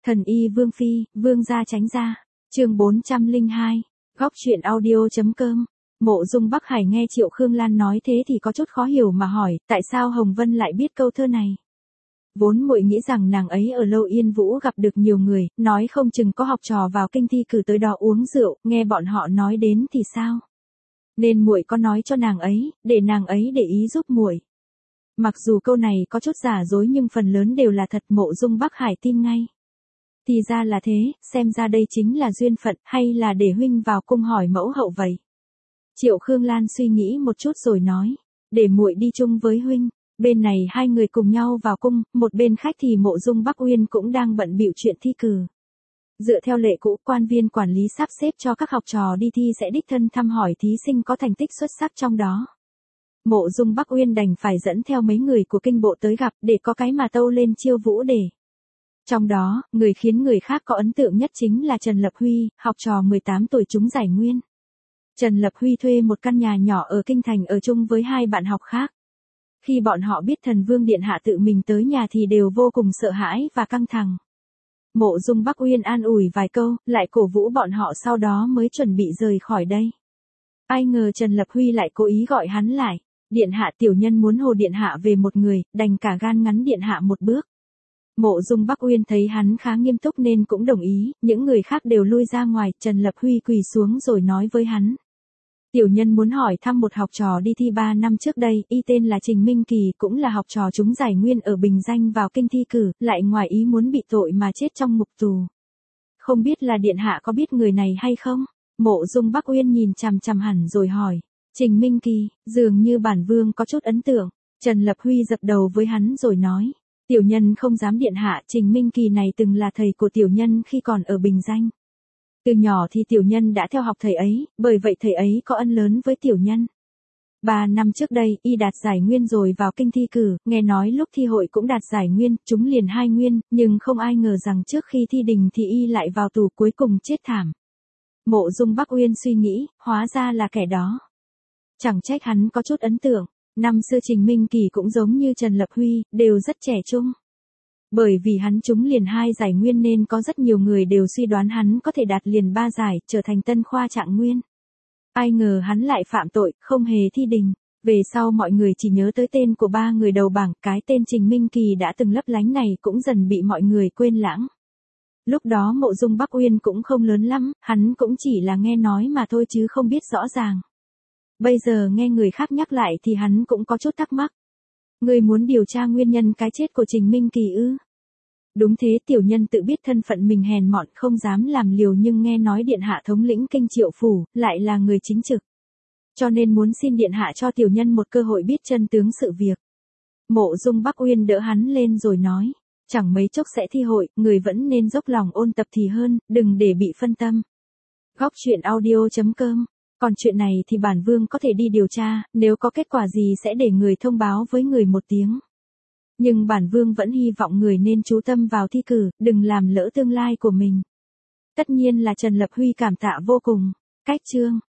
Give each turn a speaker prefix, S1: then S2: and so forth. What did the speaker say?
S1: Thần y Vương Phi, Vương gia tránh ra. Chương 402. Góc truyện audio.com. Mộ Dung Bắc Hải nghe Triệu Khương Lan nói thế thì có chút khó hiểu mà hỏi, tại sao Hồng Vân lại biết câu thơ này? Vốn muội nghĩ rằng nàng ấy ở Lâu Yên Vũ gặp được nhiều người, nói không chừng có học trò vào kinh thi cử tới đó uống rượu, nghe bọn họ nói đến thì sao? Nên muội có nói cho nàng ấy, để nàng ấy để ý giúp muội. Mặc dù câu này có chút giả dối nhưng phần lớn đều là thật. Mộ Dung Bắc Hải tin ngay. Thì ra là thế, xem ra đây chính là duyên phận, hay là để huynh vào cung hỏi mẫu hậu vậy? Triệu Khương Lan suy nghĩ một chút rồi nói, để muội đi chung với huynh. Bên này hai người cùng nhau vào cung, một bên khách thì Mộ Dung Bắc Uyên cũng đang bận bịu chuyện thi cử. Dựa theo lệ cũ, quan viên quản lý sắp xếp cho các học trò đi thi sẽ đích thân thăm hỏi thí sinh có thành tích xuất sắc trong đó. Mộ Dung Bắc Uyên đành phải dẫn theo mấy người của kinh bộ tới gặp để có cái mà tâu lên chiêu vũ để. Trong đó, người khiến người khác có ấn tượng nhất chính là Trần Lập Huy, học trò 18 tuổi trúng giải nguyên. Trần Lập Huy thuê một căn nhà nhỏ ở Kinh Thành ở chung với hai bạn học khác. Khi bọn họ biết Thần Vương Điện Hạ tự mình tới nhà thì đều vô cùng sợ hãi và căng thẳng. Mộ Dung Bắc Uyên an ủi vài câu, lại cổ vũ bọn họ sau đó mới chuẩn bị rời khỏi đây. Ai ngờ Trần Lập Huy lại cố ý gọi hắn lại. Điện Hạ, tiểu nhân muốn hồ Điện Hạ về một người, đành cả gan ngắn Điện Hạ một bước. Mộ Dung Bắc Uyên thấy hắn khá nghiêm túc nên cũng đồng ý, những người khác đều lui ra ngoài, Trần Lập Huy quỳ xuống rồi nói với hắn. Tiểu nhân muốn hỏi thăm một học trò đi thi 3 năm trước đây, y tên là Trình Minh Kỳ, cũng là học trò trúng giải nguyên ở Bình Danh vào kinh thi cử, lại ngoài ý muốn bị tội mà chết trong ngục tù. Không biết là Điện Hạ có biết người này hay không? Mộ Dung Bắc Uyên nhìn chằm chằm hẳn rồi hỏi. Trình Minh Kỳ, dường như bản vương có chút ấn tượng. Trần Lập Huy dập đầu với hắn rồi nói. Tiểu nhân không dám Điện Hạ, Trình Minh Kỳ này từng là thầy của tiểu nhân khi còn ở Bình Danh. Từ nhỏ thì tiểu nhân đã theo học thầy ấy, bởi vậy thầy ấy có ân lớn với tiểu nhân. 3 năm trước đây, y đạt giải nguyên rồi vào kinh thi cử, nghe nói lúc thi hội cũng đạt giải nguyên, trúng liền 2 nguyên, nhưng không ai ngờ rằng trước khi thi đình thì y lại vào tù, cuối cùng chết thảm. Mộ Dung Bắc Uyên suy nghĩ, hóa ra là kẻ đó. Chẳng trách hắn có chút ấn tượng, năm xưa Trình Minh Kỳ cũng giống như Trần Lập Huy, đều rất trẻ trung. Bởi vì hắn trúng liền 2 giải nguyên nên có rất nhiều người đều suy đoán hắn có thể đạt liền 3 giải, trở thành tân khoa trạng nguyên. Ai ngờ hắn lại phạm tội, không hề thi đình. Về sau mọi người chỉ nhớ tới tên của 3 người đầu bảng, cái tên Trình Minh Kỳ đã từng lấp lánh này cũng dần bị mọi người quên lãng. Lúc đó Mộ Dung Bắc Uyên cũng không lớn lắm, hắn cũng chỉ là nghe nói mà thôi chứ không biết rõ ràng. Bây giờ nghe người khác nhắc lại thì hắn cũng có chút thắc mắc. Người muốn điều tra nguyên nhân cái chết của Trình Minh Kỳ ư? Đúng thế, tiểu nhân tự biết thân phận mình hèn mọn không dám làm liều, nhưng nghe nói Điện Hạ thống lĩnh kinh Triệu phủ, lại là người chính trực. Cho nên muốn xin Điện Hạ cho tiểu nhân một cơ hội biết chân tướng sự việc. Mộ Dung Bắc Uyên đỡ hắn lên rồi nói. Chẳng mấy chốc sẽ thi hội, người vẫn nên dốc lòng ôn tập thì hơn, đừng để bị phân tâm. Góc truyện audio.com. Còn chuyện này thì bản vương có thể đi điều tra, nếu có kết quả gì sẽ để người thông báo với người một tiếng. Nhưng bản vương vẫn hy vọng người nên chú tâm vào thi cử, đừng làm lỡ tương lai của mình. Tất nhiên là Trần Lập Huy cảm tạ vô cùng. Cách chương.